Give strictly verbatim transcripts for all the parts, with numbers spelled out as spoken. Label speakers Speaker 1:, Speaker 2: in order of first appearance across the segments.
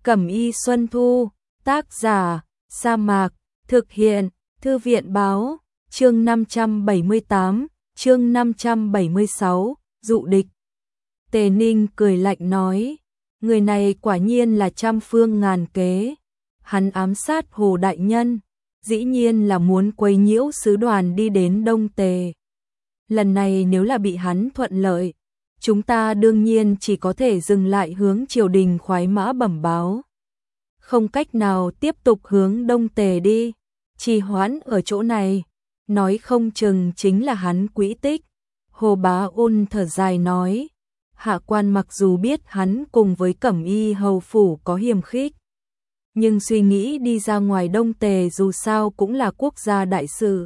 Speaker 1: Cẩm Y Xuân Thu, tác giả, Sa Mạc, thực hiện, Thư viện Báo, chương năm trăm bảy mươi tám, chương năm trăm bảy mươi sáu, dụ địch. Tề Ninh cười lạnh nói, người này quả nhiên là trăm phương ngàn kế. Hắn ám sát Hồ Đại Nhân, dĩ nhiên là muốn quấy nhiễu sứ đoàn đi đến Đông Tề. Lần này nếu là bị hắn thuận lợi, chúng ta đương nhiên chỉ có thể dừng lại hướng triều đình khoái mã bẩm báo. Không cách nào tiếp tục hướng Đông Tề đi, trì hoãn ở chỗ này, nói không chừng chính là hắn quỹ tích. Hồ Bá Ôn thở dài nói, hạ quan mặc dù biết hắn cùng với Cẩm Y hầu phủ có hiềm khích, nhưng suy nghĩ đi ra ngoài Đông Tề dù sao cũng là quốc gia đại sự.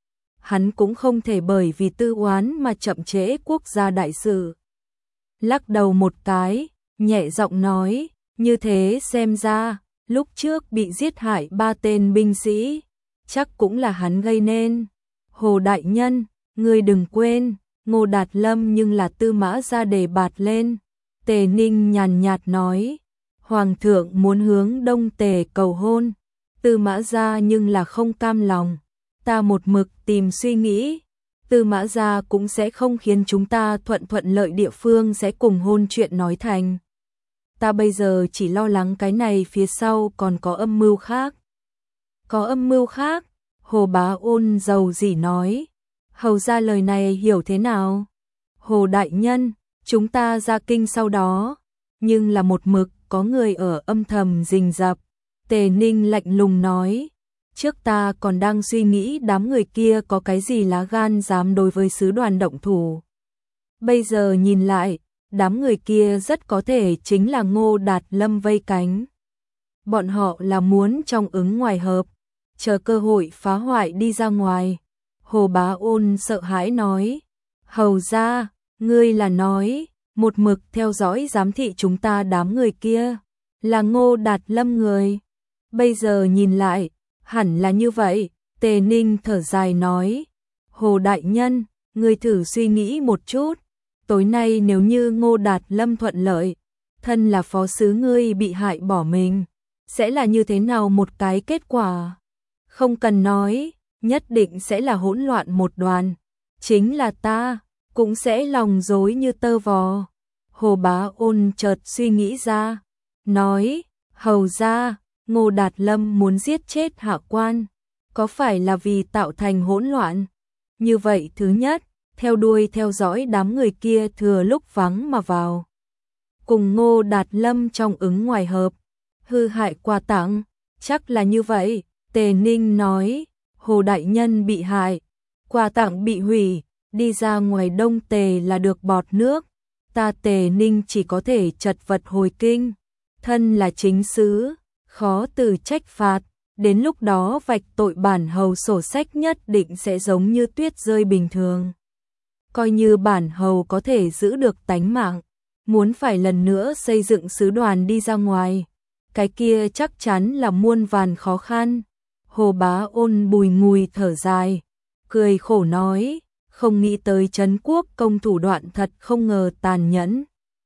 Speaker 1: Hắn cũng không thể bởi vì tư oán mà chậm trễ quốc gia đại sự. Lắc đầu một cái, nhẹ giọng nói, như thế xem ra, lúc trước bị giết hại ba tên binh sĩ, chắc cũng là hắn gây nên. Hồ Đại Nhân, ngươi đừng quên, Ngô Đạt Lâm nhưng là Tư Mã gia đề bạt lên. Tề Ninh nhàn nhạt nói, Hoàng thượng muốn hướng Đông Tề cầu hôn, Tư Mã gia nhưng là không cam lòng. Ta một mực tìm suy nghĩ, Tư Mã gia cũng sẽ không khiến chúng ta thuận thuận lợi, địa phương sẽ cùng hôn chuyện nói thành. Ta bây giờ chỉ lo lắng cái này phía sau còn có âm mưu khác. Có âm mưu khác? Hồ Bá Ôn dầu dĩ nói. Hầu ra lời này hiểu thế nào? Hồ Đại Nhân, chúng ta ra kinh sau đó, nhưng là một mực có người ở âm thầm rình rập. Tề Ninh lạnh lùng nói, trước ta còn đang suy nghĩ đám người kia có cái gì lá gan dám đối với sứ đoàn động thủ. Bây giờ nhìn lại, đám người kia rất có thể chính là Ngô Đạt Lâm vây cánh. Bọn họ là muốn trong ứng ngoài hợp, chờ cơ hội phá hoại đi ra ngoài. Hồ Bá Ôn sợ hãi nói, hầu ra, ngươi là nói, một mực theo dõi giám thị chúng ta đám người kia, là Ngô Đạt Lâm người. Bây giờ nhìn lại, hẳn là như vậy. Tề Ninh thở dài nói, Hồ Đại Nhân, ngươi thử suy nghĩ một chút, tối nay nếu như Ngô Đạt Lâm thuận lợi, thân là phó sứ ngươi bị hại bỏ mình, sẽ là như thế nào một cái kết quả? Không cần nói, nhất định sẽ là hỗn loạn một đoàn, chính là ta, cũng sẽ lòng rối như tơ vò. Hồ Bá Ôn chợt suy nghĩ ra, nói, hầu ra, Ngô Đạt Lâm muốn giết chết hạ quan, có phải là vì tạo thành hỗn loạn? Như vậy thứ nhất, theo đuôi theo dõi đám người kia thừa lúc vắng mà vào, cùng Ngô Đạt Lâm trong ứng ngoài hợp, hư hại quà tặng, chắc là như vậy. Tề Ninh nói, Hồ Đại Nhân bị hại, quà tặng bị hủy, đi ra ngoài Đông Tề là được bọt nước, ta Tề Ninh chỉ có thể chật vật hồi kinh, thân là chính sứ, khó từ trách phạt, đến lúc đó vạch tội bản hầu sổ sách nhất định sẽ giống như tuyết rơi bình thường. Coi như bản hầu có thể giữ được tánh mạng, muốn phải lần nữa xây dựng sứ đoàn đi ra ngoài, cái kia chắc chắn là muôn vàn khó khăn. Hồ Bá Ôn bùi ngùi thở dài, cười khổ nói, không nghĩ tới Trấn Quốc công thủ đoạn thật không ngờ tàn nhẫn.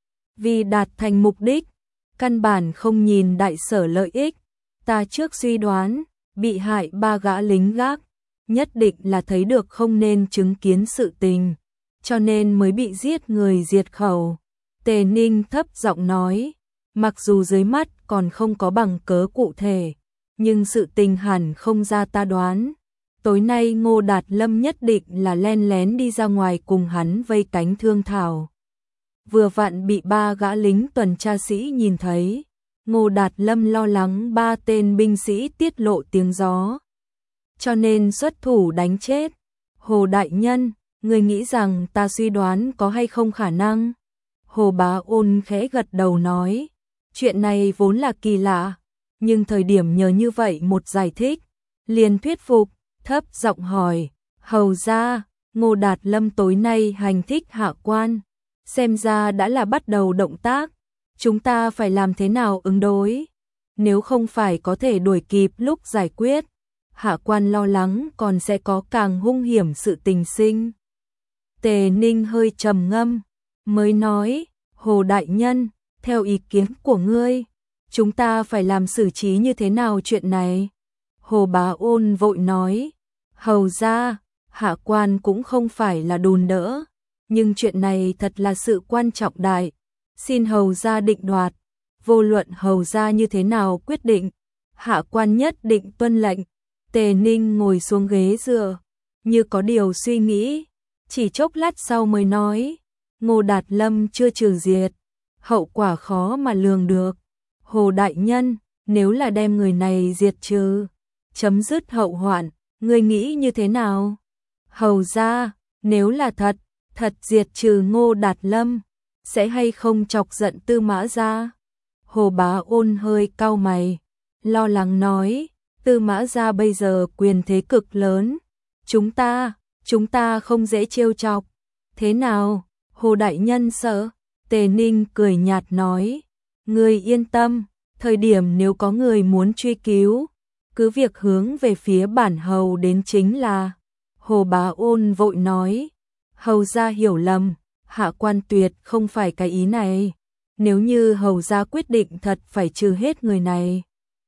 Speaker 1: Vì đạt thành mục đích, căn bản không nhìn đại sở lợi ích, ta trước suy đoán, bị hại ba gã lính gác, nhất định là thấy được không nên chứng kiến sự tình, cho nên mới bị giết người diệt khẩu. Tề Ninh thấp giọng nói, mặc dù dưới mắt còn không có bằng cớ cụ thể, nhưng sự tình hẳn không ra ta đoán. Tối nay Ngô Đạt Lâm nhất định là len lén đi ra ngoài cùng hắn vây cánh thương thảo. Vừa vặn bị ba gã lính tuần tra sĩ nhìn thấy, Ngô Đạt Lâm lo lắng ba tên binh sĩ tiết lộ tiếng gió, cho nên xuất thủ đánh chết. Hồ Đại Nhân, người nghĩ rằng ta suy đoán có hay không khả năng? Hồ Bá Ôn khẽ gật đầu nói, chuyện này vốn là kỳ lạ, nhưng thời điểm nhờ như vậy một giải thích, liền thuyết phục, thấp giọng hỏi, hầu ra, Ngô Đạt Lâm tối nay hành thích hạ quan, xem ra đã là bắt đầu động tác, chúng ta phải làm thế nào ứng đối? Nếu không phải có thể đuổi kịp lúc giải quyết, hạ quan lo lắng còn sẽ có càng hung hiểm sự tình sinh. Tề Ninh hơi trầm ngâm, mới nói, Hồ Đại Nhân, theo ý kiến của ngươi, chúng ta phải làm xử trí như thế nào chuyện này? Hồ Bá Ôn vội nói, hầu ra, hạ quan cũng không phải là đùn đỡ, nhưng chuyện này thật là sự quan trọng đại, xin hầu ra định đoạt, vô luận hầu ra như thế nào quyết định, hạ quan nhất định tuân lệnh. Tề Ninh ngồi xuống ghế dựa, như có điều suy nghĩ, chỉ chốc lát sau mới nói, Ngô Đạt Lâm chưa trừ diệt, hậu quả khó mà lường được. Hồ đại nhân, nếu là đem người này diệt trừ, chấm dứt hậu hoạn, ngươi nghĩ như thế nào? Hầu ra, nếu là thật, thật diệt trừ Ngô Đạt Lâm, sẽ hay không chọc giận Tư Mã Gia? Hồ Bá Ôn hơi cau mày, lo lắng nói, Tư Mã Gia bây giờ quyền thế cực lớn, chúng ta, chúng ta không dễ trêu chọc. Thế nào? Hồ đại nhân sợ? Tề Ninh cười nhạt nói, ngươi yên tâm, thời điểm nếu có người muốn truy cứu, cứ việc hướng về phía bản hầu đến chính là. Hồ Bá Ôn vội nói, hầu gia hiểu lầm, hạ quan tuyệt không phải cái ý này, nếu như hầu gia quyết định thật phải trừ hết người này,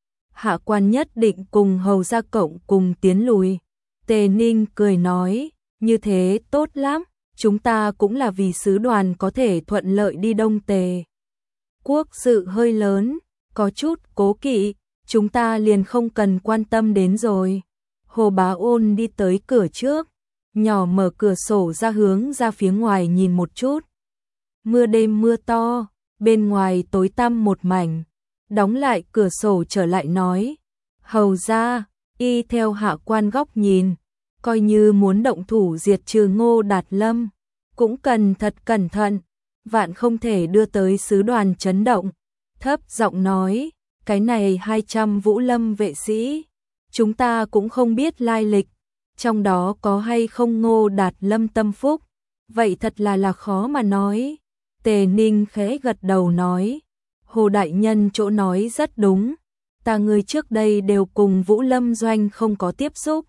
Speaker 1: hạ quan nhất định cùng hầu gia cộng cùng tiến lùi. Tề Ninh cười nói, như thế tốt lắm, chúng ta cũng là vì sứ đoàn có thể thuận lợi đi Đông Tề quốc sự hơi lớn, có chút cố kỵ, chúng ta liền không cần quan tâm đến rồi. Hồ Bá Ôn đi tới cửa trước, nhỏ mở cửa sổ ra hướng ra phía ngoài nhìn một chút. Mưa đêm mưa to, bên ngoài tối tăm một mảnh, đóng lại cửa sổ trở lại nói, hầu ra, y theo hạ quan góc nhìn, coi như muốn động thủ diệt trừ Ngô Đạt Lâm, cũng cần thật cẩn thận, vạn không thể đưa tới sứ đoàn chấn động. Thấp giọng nói, cái này hai trăm Vũ Lâm vệ sĩ, chúng ta cũng không biết lai lịch, trong đó có hay không Ngô Đạt Lâm tâm phúc, vậy thật là là khó mà nói. Tề Ninh khẽ gật đầu nói, Hồ đại nhân chỗ nói rất đúng, ta người trước đây đều cùng Vũ Lâm doanh không có tiếp xúc,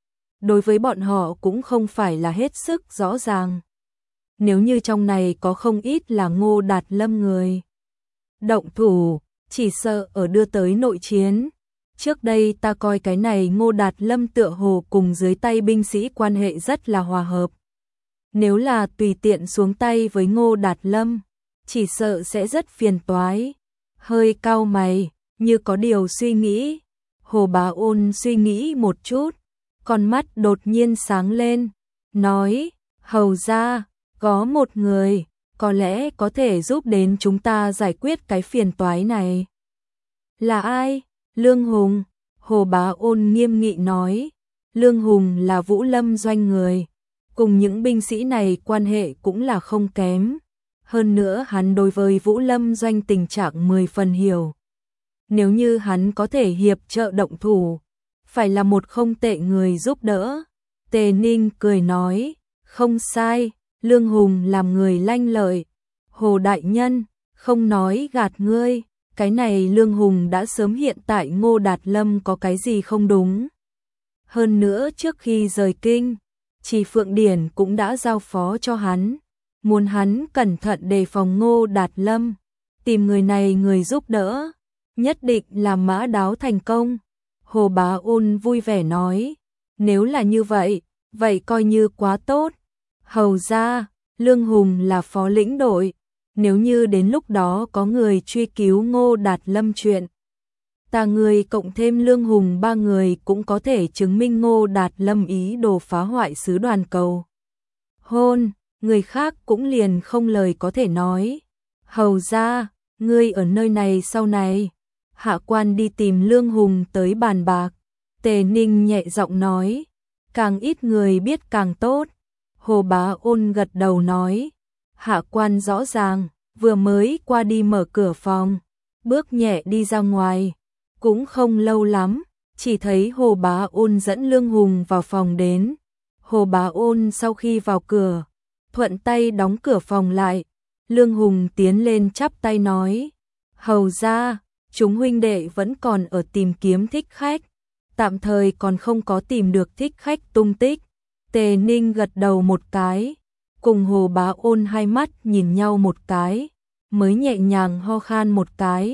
Speaker 1: đối với bọn họ cũng không phải là hết sức rõ ràng. Nếu như trong này có không ít là Ngô Đạt Lâm người động thủ, chỉ sợ ở đưa tới nội chiến. Trước đây ta coi cái này Ngô Đạt Lâm tựa hồ cùng dưới tay binh sĩ quan hệ rất là hòa hợp. Nếu là tùy tiện xuống tay với Ngô Đạt Lâm, chỉ sợ sẽ rất phiền toái. Hơi cau mày, như có điều suy nghĩ. Hồ Bá Ôn suy nghĩ một chút, con mắt đột nhiên sáng lên, nói, hầu ra, có một người, có lẽ có thể giúp đến chúng ta giải quyết cái phiền toái này. Là ai? Lương Hùng. Hồ Bá Ôn nghiêm nghị nói, Lương Hùng là Vũ Lâm doanh người, cùng những binh sĩ này quan hệ cũng là không kém. Hơn nữa hắn đối với Vũ Lâm doanh tình trạng mười phần hiểu. Nếu như hắn có thể hiệp trợ động thủ, phải là một không tệ người giúp đỡ. Tề Ninh cười nói, không sai, Lương Hùng làm người lanh lợi. Hồ đại nhân, không nói gạt ngươi, cái này Lương Hùng đã sớm hiện tại Ngô Đạt Lâm có cái gì không đúng. Hơn nữa trước khi rời kinh, Trì Phượng Điển cũng đã giao phó cho hắn, muốn hắn cẩn thận đề phòng Ngô Đạt Lâm, tìm người này người giúp đỡ, nhất định là mã đáo thành công. Hồ Bá Ôn vui vẻ nói, nếu là như vậy, vậy coi như quá tốt. Hầu ra, Lương Hùng là phó lĩnh đội, nếu như đến lúc đó có người truy cứu Ngô Đạt Lâm chuyện, ta người cộng thêm Lương Hùng ba người cũng có thể chứng minh Ngô Đạt Lâm ý đồ phá hoại sứ đoàn cầu hôn, người khác cũng liền không lời có thể nói. Hầu ra, ngươi ở nơi này sau này, hạ quan đi tìm Lương Hùng tới bàn bạc. Tề Ninh nhẹ giọng nói, càng ít người biết càng tốt. Hồ Bá Ôn gật đầu nói, hạ quan rõ ràng, vừa mới qua đi mở cửa phòng, bước nhẹ đi ra ngoài, cũng không lâu lắm, chỉ thấy Hồ Bá Ôn dẫn Lương Hùng vào phòng đến. Hồ Bá Ôn sau khi vào cửa, thuận tay đóng cửa phòng lại. Lương Hùng tiến lên chắp tay nói, hầu ra, chúng huynh đệ vẫn còn ở tìm kiếm thích khách, tạm thời còn không có tìm được thích khách tung tích. Tề Ninh gật đầu một cái, cùng Hồ Bá Ôn hai mắt nhìn nhau một cái, mới nhẹ nhàng ho khan một cái,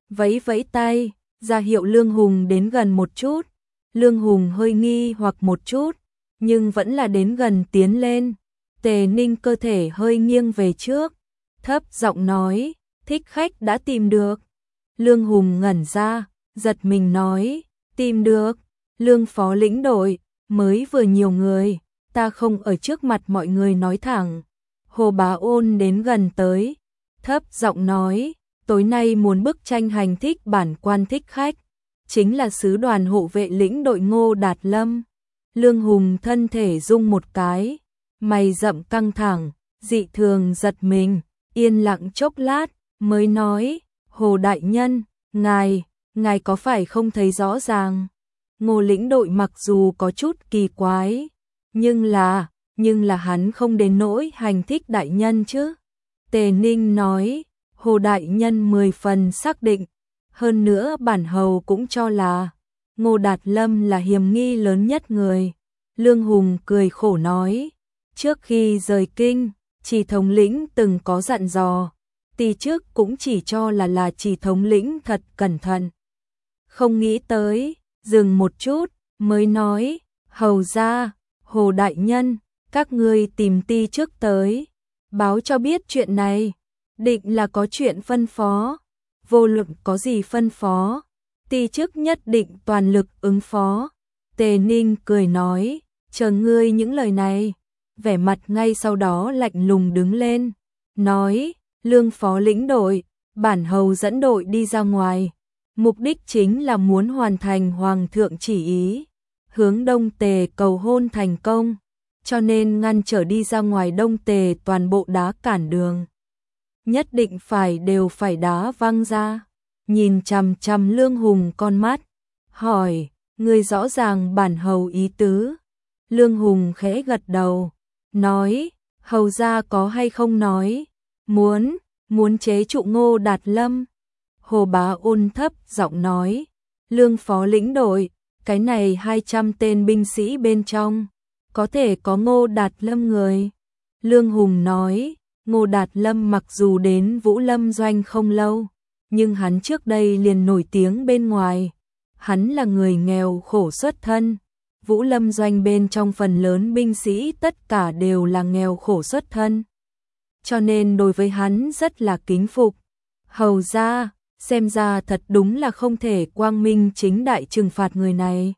Speaker 1: vẫy vẫy tay, ra hiệu Lương Hùng đến gần một chút. Lương Hùng hơi nghi hoặc một chút, nhưng vẫn là đến gần tiến lên. Tề Ninh cơ thể hơi nghiêng về trước, thấp giọng nói, thích khách đã tìm được. Lương Hùng ngẩn ra, giật mình nói, tìm được, Lương phó lĩnh đội, mới vừa nhiều người, ta không ở trước mặt mọi người nói thẳng. Hồ Bá Ôn đến gần tới, thấp giọng nói, tối nay muốn bức tranh hành thích bản quan thích khách, chính là sứ đoàn hộ vệ lĩnh đội Ngô Đạt Lâm. Lương Hùng thân thể rung một cái, mày rậm căng thẳng, dị thường giật mình, yên lặng chốc lát, mới nói, Hồ đại nhân, ngài, ngài có phải không thấy rõ ràng? Ngô lĩnh đội mặc dù có chút kỳ quái, nhưng là, nhưng là hắn không đến nỗi hành thích đại nhân chứ. Tề Ninh nói, Hồ đại nhân mười phần xác định, hơn nữa bản hầu cũng cho là Ngô Đạt Lâm là hiểm nghi lớn nhất người. Lương Hùng cười khổ nói, trước khi rời kinh, Chỉ thống lĩnh từng có dặn dò, tỳ trước cũng chỉ cho là là Chỉ thống lĩnh thật cẩn thận. Không nghĩ tới, dừng một chút, mới nói, hầu ra, Hồ đại nhân, các ngươi tìm ti trước tới, báo cho biết chuyện này, định là có chuyện phân phó, vô luận có gì phân phó, ti trước nhất định toàn lực ứng phó. Tề Ninh cười nói, chờ ngươi những lời này, vẻ mặt ngay sau đó lạnh lùng đứng lên, nói, Lương phó lĩnh đội, bản hầu dẫn đội đi ra ngoài, mục đích chính là muốn hoàn thành hoàng thượng chỉ ý, hướng Đông Tề cầu hôn thành công, cho nên ngăn trở đi ra ngoài Đông Tề toàn bộ đá cản đường. Nhất định phải đều phải đá văng ra, nhìn chằm chằm Lương Hùng con mắt, hỏi, ngươi rõ ràng bản hầu ý tứ. Lương Hùng khẽ gật đầu, nói, hầu ra có hay không nói, muốn, muốn chế trụ Ngô Đạt Lâm. Hồ Bá Ôn thấp giọng nói, Lương phó lĩnh đội, cái này hai trăm tên binh sĩ bên trong, có thể có Ngô Đạt Lâm người. Lương Hùng nói, Ngô Đạt Lâm mặc dù đến Vũ Lâm doanh không lâu, nhưng hắn trước đây liền nổi tiếng bên ngoài. Hắn là người nghèo khổ xuất thân, Vũ Lâm doanh bên trong phần lớn binh sĩ tất cả đều là nghèo khổ xuất thân, cho nên đối với hắn rất là kính phục. Hầu ra, xem ra thật đúng là không thể quang minh chính đại trừng phạt người này.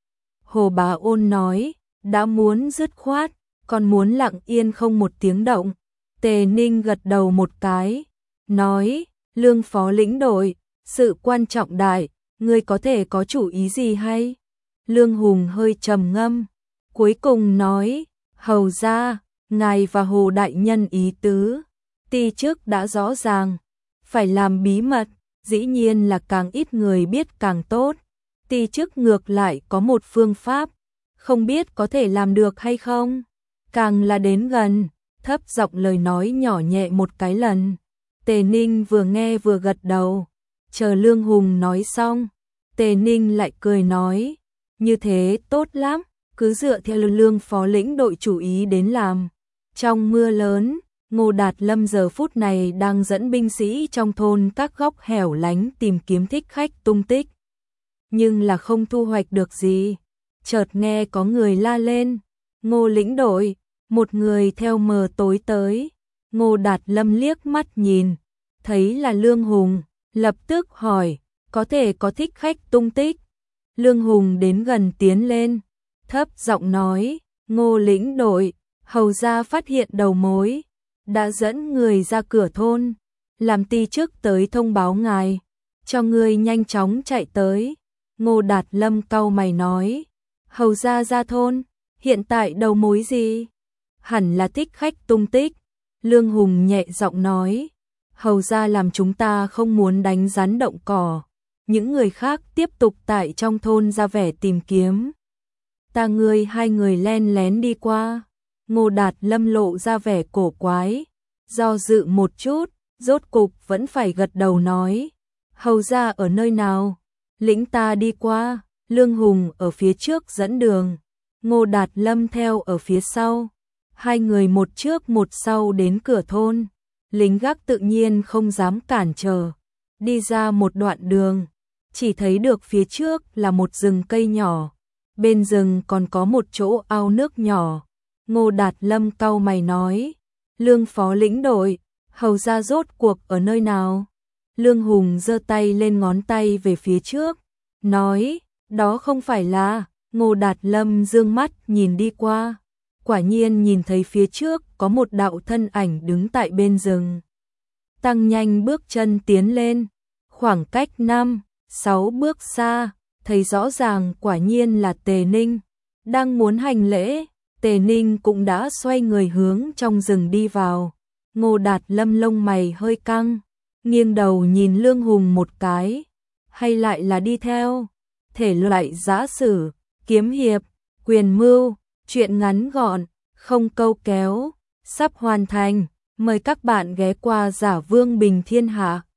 Speaker 1: Hồ Bá Ôn nói, đã muốn dứt khoát, còn muốn lặng yên không một tiếng động. Tề Ninh gật đầu một cái, nói, Lương phó lĩnh đội, sự quan trọng đại, ngươi có thể có chủ ý gì hay? Lương Hùng hơi trầm ngâm, cuối cùng nói, hầu ra, ngài và Hồ đại nhân ý tứ, ti trước đã rõ ràng, phải làm bí mật, dĩ nhiên là càng ít người biết càng tốt. Ti trước ngược lại có một phương pháp, không biết có thể làm được hay không? Càng là đến gần, thấp giọng lời nói nhỏ nhẹ một cái lần. Tề Ninh vừa nghe vừa gật đầu, chờ Lương Hùng nói xong, Tề Ninh lại cười nói, như thế tốt lắm, cứ dựa theo Lương phó lĩnh đội chủ ý đến làm. Trong mưa lớn, Ngô Đạt Lâm giờ phút này đang dẫn binh sĩ trong thôn các góc hẻo lánh tìm kiếm thích khách tung tích, nhưng là không thu hoạch được gì. Chợt nghe có người la lên, Ngô lĩnh đội, một người theo mờ tối tới. Ngô Đạt Lâm liếc mắt nhìn, thấy là Lương Hùng, lập tức hỏi, có thể có thích khách tung tích? Lương Hùng đến gần tiến lên, thấp giọng nói, Ngô lĩnh đội, hầu ra phát hiện đầu mối, đã dẫn người ra cửa thôn, làm ti trước tới thông báo ngài, cho người nhanh chóng chạy tới. Ngô Đạt Lâm cau mày nói, hầu ra ra thôn, hiện tại đầu mối gì? Hẳn là thích khách tung tích. Lương Hùng nhẹ giọng nói, hầu ra làm chúng ta không muốn đánh rắn động cỏ, những người khác tiếp tục tại trong thôn ra vẻ tìm kiếm. Ta ngươi hai người len lén đi qua. Ngô Đạt Lâm lộ ra vẻ cổ quái, do dự một chút, rốt cục vẫn phải gật đầu nói, hầu ra ở nơi nào? Lĩnh ta đi qua. Lương Hùng ở phía trước dẫn đường, Ngô Đạt Lâm theo ở phía sau. Hai người một trước một sau đến cửa thôn, lính gác tự nhiên không dám cản trở, Đi ra một đoạn đường, chỉ thấy được phía trước là một rừng cây nhỏ, bên rừng còn có một chỗ ao nước nhỏ. Ngô Đạt Lâm cau mày nói, Lương phó lĩnh đội, hầu ra rốt cuộc ở nơi nào? Lương Hùng giơ tay lên ngón tay về phía trước, nói, đó không phải là. Ngô Đạt Lâm dương mắt nhìn đi qua, quả nhiên nhìn thấy phía trước có một đạo thân ảnh đứng tại bên rừng. Tăng nhanh bước chân tiến lên, khoảng cách năm, sáu bước xa, thấy rõ ràng quả nhiên là Tề Ninh. Đang muốn hành lễ, Tề Ninh cũng đã xoay người hướng trong rừng đi vào. Ngô Đạt Lâm lông mày hơi căng, nghiêng đầu nhìn Lương Hùng một cái, hay lại là đi theo? Thể loại giã sử, kiếm hiệp, quyền mưu, truyện ngắn gọn, không câu kéo, sắp hoàn thành. Mời các bạn ghé qua Giả Vương Bình Thiên Hạ.